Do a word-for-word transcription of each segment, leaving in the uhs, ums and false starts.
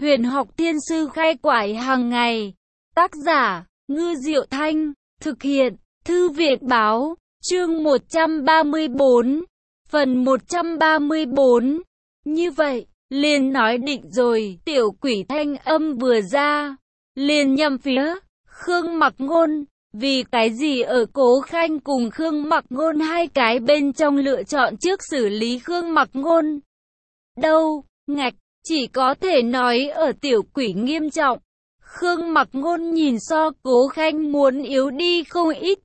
Huyền học thiên sư khai quải hàng ngày. Tác giả, Ngư Diệu Thanh. Thực hiện, Thư viện Báo. Chương một trăm ba mươi bốn. Phần một trăm ba mươi bốn. Như vậy, liền nói định rồi. Tiểu quỷ thanh âm vừa ra, liền nhằm phía Khương Mặc Ngôn. Vì cái gì ở Cố Khanh cùng Khương Mặc Ngôn hai cái bên trong lựa chọn trước xử lý Khương Mặc Ngôn? Đâu, ngạch, chỉ có thể nói ở tiểu quỷ nghiêm trọng. Khương Mặc Ngôn nhìn so Cố Khanh muốn yếu đi không ít.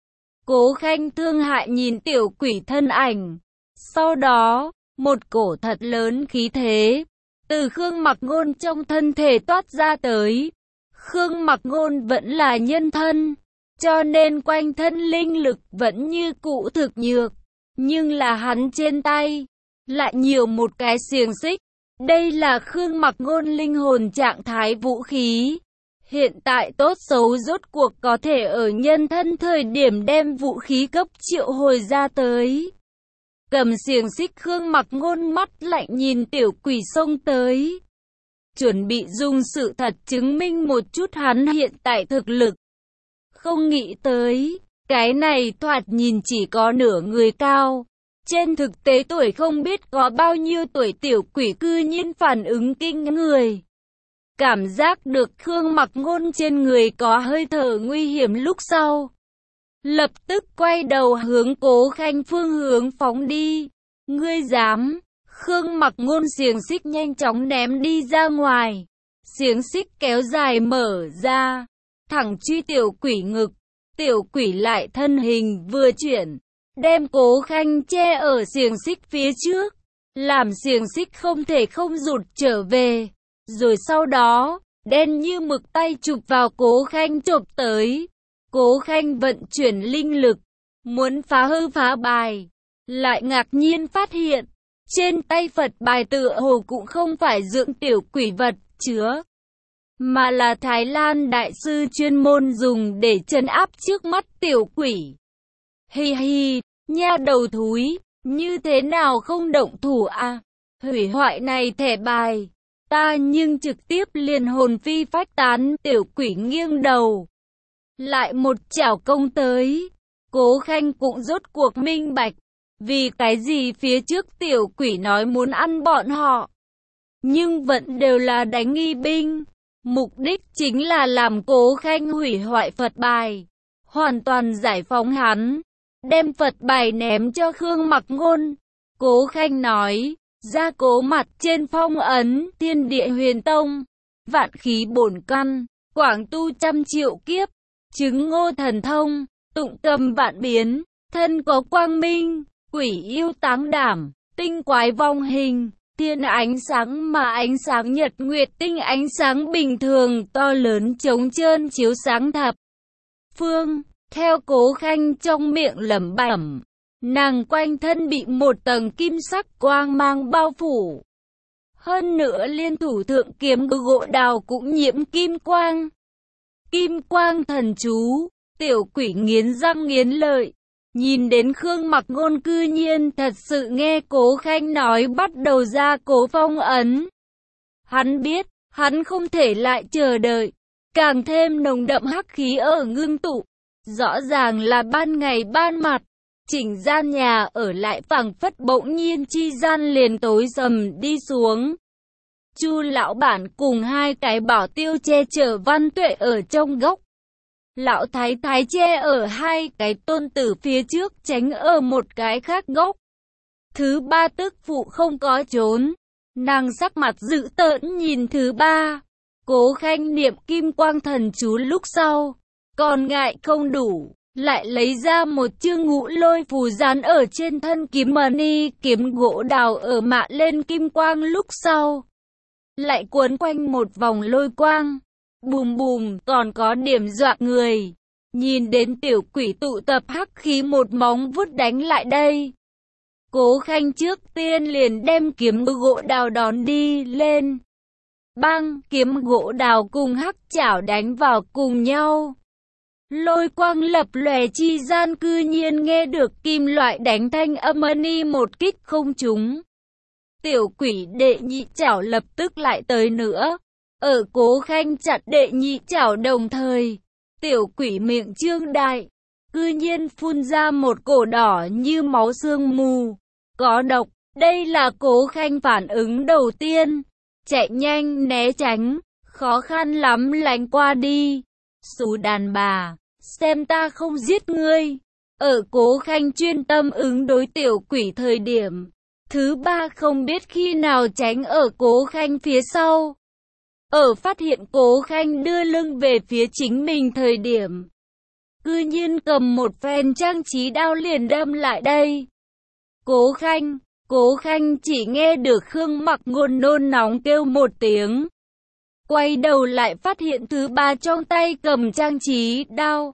Cố Khanh thương hại nhìn tiểu quỷ thân ảnh. Sau đó, một cổ thật lớn khí thế từ Khương Mặc Ngôn trong thân thể toát ra tới. Khương Mặc Ngôn vẫn là nhân thân, cho nên quanh thân linh lực vẫn như cũ thực nhược. Nhưng là hắn trên tay lại nhiều một cái xiềng xích. Đây là Khương Mặc Ngôn linh hồn trạng thái vũ khí. Hiện tại tốt xấu rốt cuộc có thể ở nhân thân thời điểm đem vũ khí cấp triệu hồi ra tới. Cầm xiềng xích Khương Mặc Ngôn mắt lạnh nhìn tiểu quỷ xông tới. Chuẩn bị dùng sự thật chứng minh một chút hắn hiện tại thực lực. Không nghĩ tới, cái này thoạt nhìn chỉ có nửa người cao. Trên thực tế tuổi không biết có bao nhiêu tuổi tiểu quỷ cư nhiên phản ứng kinh người. Cảm giác được Khương Mặc Ngôn trên người có hơi thở nguy hiểm lúc sau. Lập tức quay đầu hướng Cố Khanh phương hướng phóng đi. Ngươi dám? Khương Mặc Ngôn xiềng xích nhanh chóng ném đi ra ngoài. Xiềng xích kéo dài mở ra, thẳng truy tiểu quỷ ngực. Tiểu quỷ lại thân hình vừa chuyển, đem Cố Khanh che ở xiềng xích phía trước, làm xiềng xích không thể không rụt trở về. Rồi sau đó, đen như mực tay chụp vào Cố Khanh chộp tới. Cố Khanh vận chuyển linh lực, muốn phá hư phá bài, lại ngạc nhiên phát hiện, trên tay Phật bài tựa hồ cũng không phải dưỡng tiểu quỷ vật chứa, mà là Thái Lan đại sư chuyên môn dùng để trấn áp trước mắt tiểu quỷ. Hi hi, nha đầu thúi, như thế nào không động thủ à? Hủy hoại này thẻ bài, ta nhưng trực tiếp liền hồn phi phách tán. Tiểu quỷ nghiêng đầu, lại một chảo công tới. Cố Khanh cũng rốt cuộc minh bạch, vì cái gì phía trước tiểu quỷ nói muốn ăn bọn họ, nhưng vẫn đều là đánh nghi binh. Mục đích chính là làm Cố Khanh hủy hoại Phật bài, hoàn toàn giải phóng hắn, đem Phật bài ném cho Khương Mặc Ngôn. Cố Khanh nói, gia cố mặt trên phong ấn, thiên địa huyền tông, vạn khí bổn căn, quảng tu trăm triệu kiếp, chứng ngô thần thông, tụng cầm vạn biến, thân có quang minh, quỷ yêu táng đảm, tinh quái vong hình. Thiên ánh sáng mà ánh sáng nhật nguyệt tinh ánh sáng bình thường to lớn trống trơn chiếu sáng thập phương. Theo Cố Khanh trong miệng lẩm bẩm, nàng quanh thân bị một tầng kim sắc quang mang bao phủ. Hơn nữa liên thủ thượng kiếm gỗ đào cũng nhiễm kim quang. Kim quang thần chú, tiểu quỷ nghiến răng nghiến lợi. Nhìn đến Khương Mặc Ngôn cư nhiên thật sự nghe Cố Khanh nói bắt đầu ra cố phong ấn. Hắn biết, hắn không thể lại chờ đợi. Càng thêm nồng đậm hắc khí ở ngưng tụ. Rõ ràng là ban ngày ban mặt. Chỉnh gian nhà ở lại phảng phất bỗng nhiên chi gian liền tối sầm đi xuống. Chu lão bản cùng hai cái bảo tiêu che chở Văn Tuệ ở trong góc. Lão thái thái che ở hai cái tôn tử phía trước, tránh ở một cái khác góc. Thứ ba tức phụ không có trốn, nàng sắc mặt dữ tợn nhìn thứ ba. Cố Khanh niệm kim quang thần chú lúc sau, còn ngại không đủ, lại lấy ra một chương ngũ lôi phù dán ở trên thân kiếm mani. Kiếm gỗ đào ở mạ lên kim quang lúc sau, lại cuốn quanh một vòng lôi quang. Bùm bùm, còn có điểm dọa người. Nhìn đến tiểu quỷ tụ tập hắc khí một móng vuốt đánh lại đây. Cố Khanh trước tiên liền đem kiếm gỗ đào đón đi lên. Bang, kiếm gỗ đào cùng hắc chảo đánh vào cùng nhau. Lôi quang lập lòe chi gian cư nhiên nghe được kim loại đánh thanh âm ni một kích không trúng. Tiểu quỷ đệ nhị chảo lập tức lại tới nữa. Ở Cố Khanh chặt đệ nhị chảo đồng thời, tiểu quỷ miệng trương đại, cư nhiên phun ra một cổ đỏ như máu sương mù. Có độc, đây là Cố Khanh phản ứng đầu tiên. Chạy nhanh né tránh, khó khăn lắm lánh qua đi. Xú đàn bà, xem ta không giết ngươi. Ở Cố Khanh chuyên tâm ứng đối tiểu quỷ thời điểm, thứ ba không biết khi nào tránh ở Cố Khanh phía sau. Ở phát hiện Cố Khanh đưa lưng về phía chính mình thời điểm, cư nhiên cầm một phen trang trí đao liền đâm lại đây. Cố Khanh, Cố Khanh chỉ nghe được Khương Mặc Ngôn nôn nóng kêu một tiếng. Quay đầu lại phát hiện thứ ba trong tay cầm trang trí đao.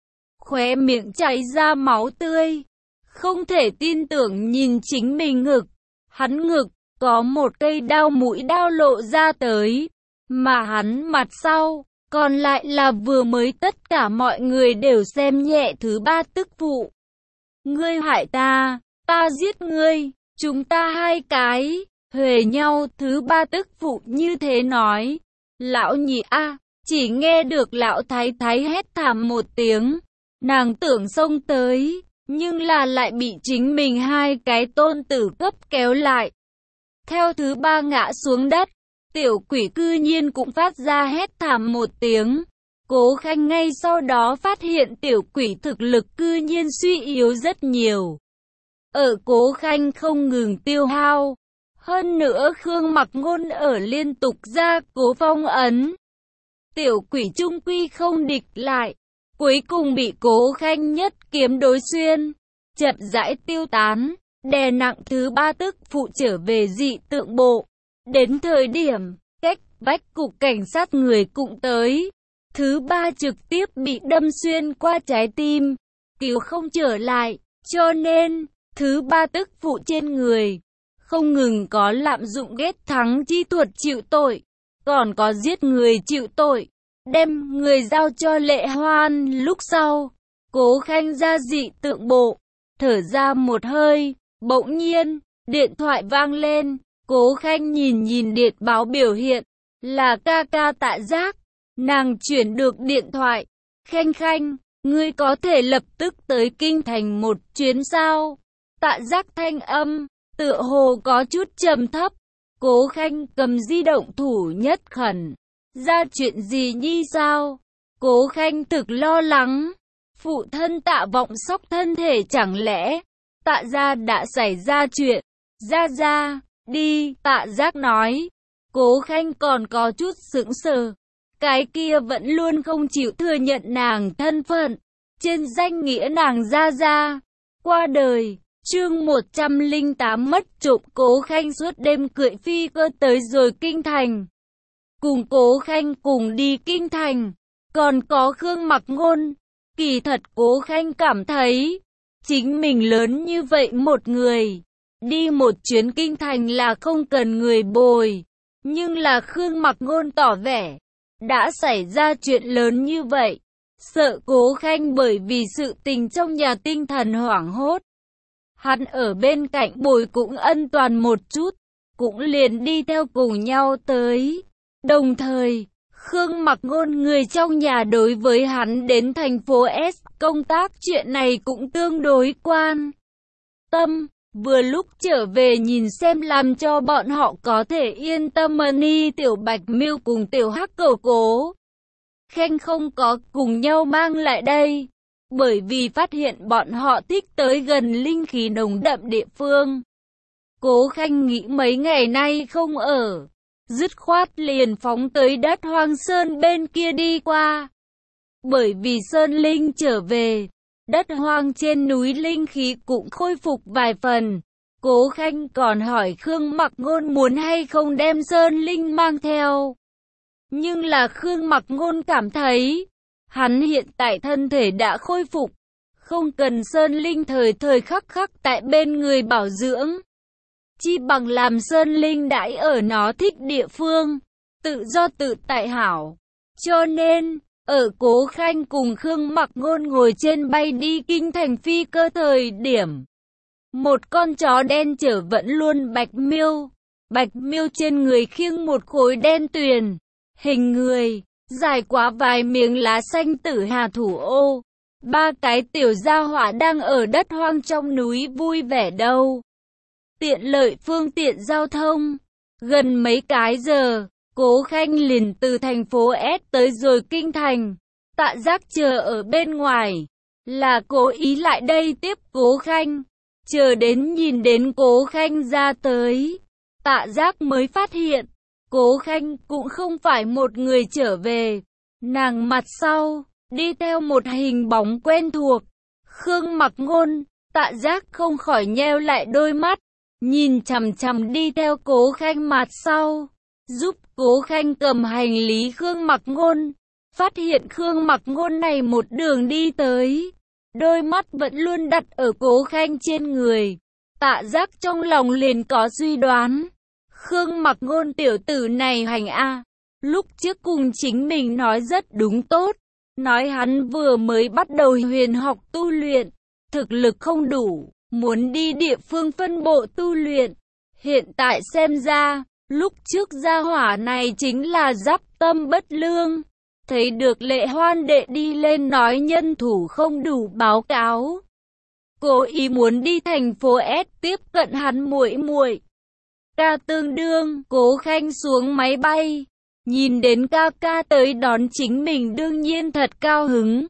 Khóe miệng chảy ra máu tươi. Không thể tin tưởng nhìn chính mình ngực. Hắn ngực, có một cây đao mũi đao lộ ra tới. Mà hắn mặt sau, còn lại là vừa mới tất cả mọi người đều xem nhẹ thứ ba tức phụ. Ngươi hại ta, ta giết ngươi, chúng ta hai cái, huề nhau. Thứ ba tức phụ như thế nói. Lão nhị a, chỉ nghe được lão thái thái hét thảm một tiếng. Nàng tưởng xông tới, nhưng là lại bị chính mình hai cái tôn tử cấp kéo lại. Theo thứ ba ngã xuống đất, tiểu quỷ cư nhiên cũng phát ra hét thảm một tiếng. Cố Khanh ngay sau đó phát hiện tiểu quỷ thực lực cư nhiên suy yếu rất nhiều. Ở Cố Khanh không ngừng tiêu hao. Hơn nữa Khương Mặc Ngôn ở liên tục ra cố phong ấn. Tiểu quỷ trung quy không địch lại. Cuối cùng bị Cố Khanh nhất kiếm đối xuyên. Chậm rãi tiêu tán. Đè nặng thứ ba tức phụ trở về dị tượng bộ. Đến thời điểm, cách vách cục cảnh sát người cũng tới. Thứ ba trực tiếp bị đâm xuyên qua trái tim. Cứu không trở lại. Cho nên, thứ ba tức phụ trên người. Không ngừng có lạm dụng ghét thắng chi thuật chịu tội, còn có giết người chịu tội, đem người giao cho Lệ Hoan. Lúc sau, Cố Khanh ra dị tượng bộ, thở ra một hơi, bỗng nhiên, điện thoại vang lên. Cố Khanh nhìn nhìn điện báo biểu hiện, là ca ca Tạ Giác. Nàng chuyển được điện thoại. Khanh Khanh, ngươi có thể lập tức tới kinh thành một chuyến sao? Tạ Giác thanh âm tựa hồ có chút trầm thấp. Cố Khanh cầm di động thủ nhất khẩn. Ra chuyện gì nhi sao? Cố Khanh thực lo lắng. Phụ thân Tạ Vọng Sóc thân thể chẳng lẽ Tạ gia đã xảy ra chuyện? Ra ra, đi, Tạ Giác nói. Cố Khanh còn có chút sững sờ. Cái kia vẫn luôn không chịu thừa nhận nàng thân phận. Trên danh nghĩa nàng ra ra qua đời. Chương một trăm lẻ tám mất trộm. Cố Khanh suốt đêm cưỡi phi cơ tới rồi kinh thành. Cùng Cố Khanh cùng đi kinh thành, còn có Khương Mặc Ngôn. Kỳ thật Cố Khanh cảm thấy, chính mình lớn như vậy một người, đi một chuyến kinh thành là không cần người bồi. Nhưng là Khương Mặc Ngôn tỏ vẻ, đã xảy ra chuyện lớn như vậy, sợ Cố Khanh bởi vì sự tình trong nhà tinh thần hoảng hốt. Hắn ở bên cạnh bồi cũng ân toàn một chút, cũng liền đi theo cùng nhau tới. Đồng thời, Khương Mặc Ngôn người trong nhà đối với hắn đến thành phố S công tác chuyện này cũng tương đối quan tâm. Vừa lúc trở về nhìn xem làm cho bọn họ có thể yên tâm. Ni Tiểu Bạch Miêu cùng Tiểu Hắc Cầu Cố Khanh không có cùng nhau mang lại đây. Bởi vì phát hiện bọn họ thích tới gần linh khí nồng đậm địa phương. Cố Khanh nghĩ mấy ngày nay không ở, dứt khoát liền phóng tới đất Hoang Sơn bên kia đi qua. Bởi vì Sơn Linh trở về, đất hoang trên núi linh khí cũng khôi phục vài phần. Cố Khanh còn hỏi Khương Mặc Ngôn muốn hay không đem Sơn Linh mang theo. Nhưng là Khương Mặc Ngôn cảm thấy, hắn hiện tại thân thể đã khôi phục, không cần Sơn Linh thời thời khắc khắc tại bên người bảo dưỡng. Chi bằng làm Sơn Linh đãi ở nó thích địa phương, tự do tự tại hảo. Cho nên, ở Cố Khanh cùng Khương Mặc Ngôn ngồi trên bay đi kinh thành phi cơ thời điểm, một con chó đen chở vẫn luôn Bạch Miêu. Bạch Miêu trên người khiêng một khối đen tuyền. hình người, dài quá vài miếng lá xanh tử hà thủ ô. Ba cái tiểu gia hỏa đang ở đất hoang trong núi vui vẻ đâu. Tiện lợi phương tiện giao thông. Gần mấy cái giờ, Cố Khanh liền từ thành phố S tới rồi kinh thành. Tạ Giác chờ ở bên ngoài, là cố ý lại đây tiếp Cố Khanh. Chờ đến nhìn đến Cố Khanh ra tới, Tạ Giác mới phát hiện, Cố Khanh cũng không phải một người trở về. Nàng mặt sau, đi theo một hình bóng quen thuộc. Khương Mặc Ngôn. Tạ Giác không khỏi nheo lại đôi mắt, nhìn chằm chằm đi theo Cố Khanh mặt sau, giúp Cố Khanh cầm hành lý Khương Mặc Ngôn. Phát hiện Khương Mặc Ngôn này một đường đi tới, đôi mắt vẫn luôn đặt ở Cố Khanh trên người. Tạ Giác trong lòng liền có suy đoán, Khương Mặc Ngôn tiểu tử này hành a. Lúc trước cùng chính mình nói rất đúng tốt, nói hắn vừa mới bắt đầu huyền học tu luyện, thực lực không đủ, muốn đi địa phương phân bộ tu luyện. Hiện tại xem ra, lúc trước gia hỏa này chính là giáp tâm bất lương. Thấy được Lệ Hoan đệ đi lên nói nhân thủ không đủ báo cáo, cố ý muốn đi thành phố S tiếp cận hắn muội muội. Ca tương đương, Cố Khanh xuống máy bay, nhìn đến ca ca tới đón chính mình đương nhiên thật cao hứng.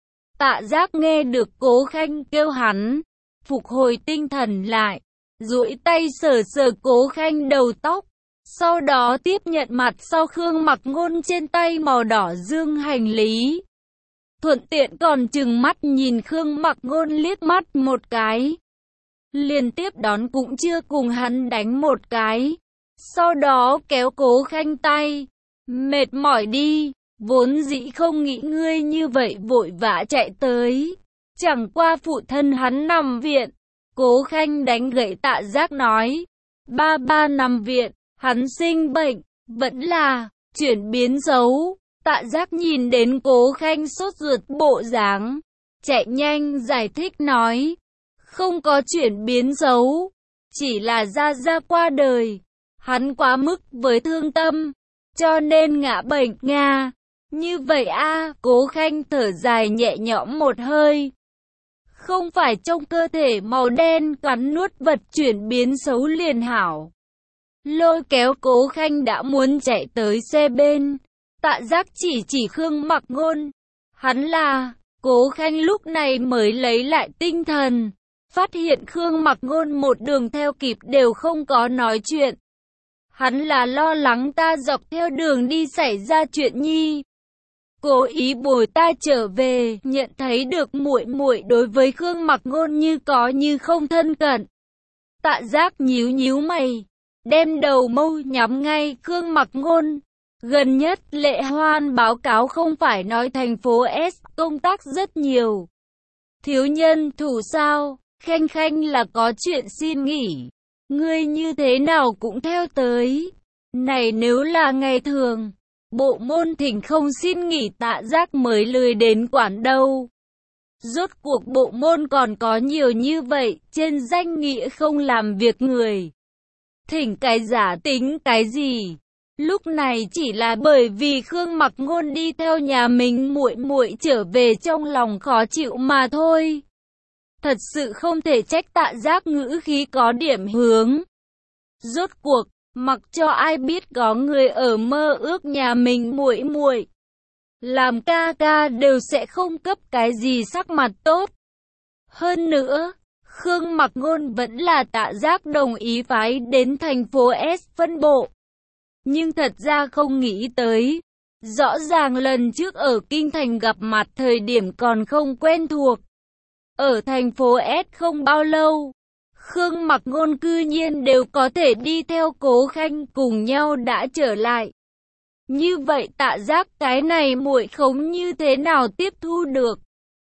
Tạ Giác nghe được Cố Khanh kêu hắn, phục hồi tinh thần lại, duỗi tay sờ sờ Cố Khanh đầu tóc, sau đó tiếp nhận mặt sau Khương Mặc Ngôn trên tay màu đỏ dương hành lý. Thuận tiện còn chừng mắt nhìn Khương Mặc Ngôn liếc mắt một cái. Liên tiếp đón cũng chưa cùng hắn đánh một cái. Sau đó kéo Cố Khanh tay. Mệt mỏi đi, vốn dĩ không nghĩ ngươi như vậy vội vã chạy tới. Chẳng qua phụ thân hắn nằm viện. Cố Khanh đánh gậy Tạ Giác nói. Ba ba nằm viện, hắn sinh bệnh, vẫn là chuyển biến xấu. Tạ Giác nhìn đến Cố Khanh sốt ruột bộ dáng, chạy nhanh giải thích nói. Không có chuyển biến xấu, chỉ là Gia Gia qua đời. Hắn quá mức với thương tâm, cho nên ngã bệnh Nga. Như vậy a. Cố Khanh thở dài nhẹ nhõm một hơi. Không phải trong cơ thể màu đen cắn nuốt vật chuyển biến xấu liền hảo. Lôi kéo Cố Khanh đã muốn chạy tới xe bên. Tạ Giác chỉ chỉ Khương Mặc Ngôn. Hắn là, Cố Khanh lúc này mới lấy lại tinh thần. Phát hiện Khương Mặc Ngôn một đường theo kịp đều không có nói chuyện. Hắn là lo lắng ta dọc theo đường đi xảy ra chuyện nhi. Cố ý bồi ta trở về, nhận thấy được muội muội đối với Khương Mặc Ngôn như có như không thân cận. Tạ Giác nhíu nhíu mày, đem đầu mâu nhắm ngay Khương Mặc Ngôn. Gần nhất Lệ Hoan báo cáo không phải nói thành phố S công tác rất nhiều. Thiếu nhân thủ sao? Khanh Khanh là có chuyện xin nghỉ. Ngươi như thế nào cũng theo tới. Này nếu là ngày thường, bộ môn thỉnh không xin nghỉ Tạ Giác mới lười đến quản đâu. Rốt cuộc bộ môn còn có nhiều như vậy, trên danh nghĩa không làm việc người. Thỉnh cái giả tính cái gì? Lúc này chỉ là bởi vì Khương Mặc Ngôn đi theo nhà mình muội muội trở về trong lòng khó chịu mà thôi. Thật sự không thể trách Tạ Giác ngữ khí có điểm hướng. Rốt cuộc, mặc cho ai biết có người ở mơ ước nhà mình muội muội, làm ca ca đều sẽ không cấp cái gì sắc mặt tốt. Hơn nữa, Khương Mặc Ngôn vẫn là Tạ Giác đồng ý phái đến thành phố S phân bộ. Nhưng thật ra không nghĩ tới, rõ ràng lần trước ở Kinh Thành gặp mặt thời điểm còn không quen thuộc. Ở thành phố S không bao lâu, Khương Mặc Ngôn cư nhiên đều có thể đi theo Cố Khanh cùng nhau đã trở lại. Như vậy Tạ Giác cái này muội khống như thế nào tiếp thu được?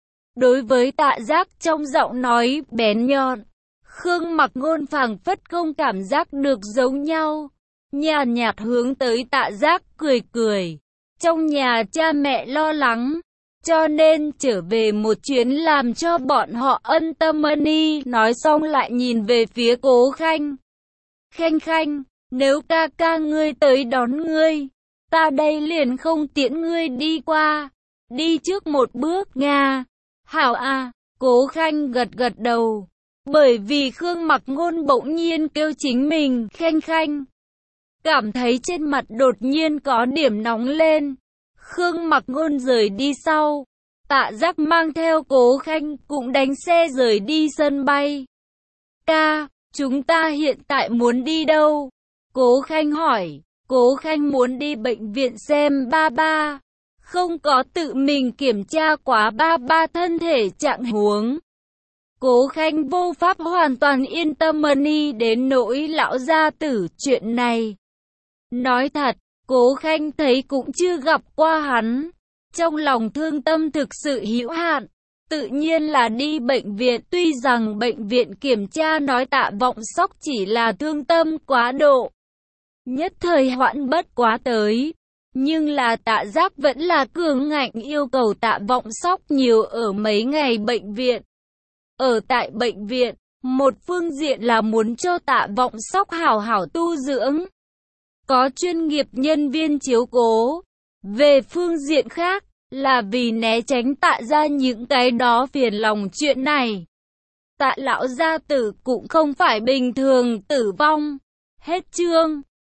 Đối với Tạ Giác trong giọng nói bén nhọn, Khương Mặc Ngôn phảng phất không cảm giác được giống nhau. Nhàn nhạt hướng tới Tạ Giác cười cười. Trong nhà cha mẹ lo lắng, cho nên trở về một chuyến làm cho bọn họ ân tâm ân y. Nói xong lại nhìn về phía Cố Khanh. Khanh Khanh, nếu ca ca ngươi tới đón ngươi, ta đây liền không tiễn ngươi đi qua, đi trước một bước nga. Hảo à, Cố Khanh gật gật đầu, bởi vì Khương Mặc Ngôn bỗng nhiên kêu chính mình Khanh Khanh. Cảm thấy trên mặt đột nhiên có điểm nóng lên. Khương Mặc Ngôn rời đi sau, Tạ Giác mang theo Cố Khanh cũng đánh xe rời đi sân bay. Ca, chúng ta hiện tại muốn đi đâu? Cố Khanh hỏi. Cố Khanh muốn đi bệnh viện xem ba ba, không có tự mình kiểm tra quá ba ba thân thể trạng huống. Cố Khanh vô pháp hoàn toàn yên tâm đi đến nỗi lão gia tử chuyện này. Nói thật, Cố Khanh thấy cũng chưa gặp qua hắn, trong lòng thương tâm thực sự hữu hạn, tự nhiên là đi bệnh viện. Tuy rằng bệnh viện kiểm tra nói Tạ Vọng Sóc chỉ là thương tâm quá độ, nhất thời hoãn bất quá tới, nhưng là Tạ Giác vẫn là cường ngạnh yêu cầu Tạ Vọng Sóc nhiều ở mấy ngày bệnh viện. Ở tại bệnh viện, một phương diện là muốn cho Tạ Vọng Sóc hảo hảo tu dưỡng, có chuyên nghiệp nhân viên chiếu cố. Về phương diện khác, là vì né tránh Tạ gia những cái đó phiền lòng chuyện này. Tạ lão gia tử cũng không phải bình thường tử vong. Hết chương.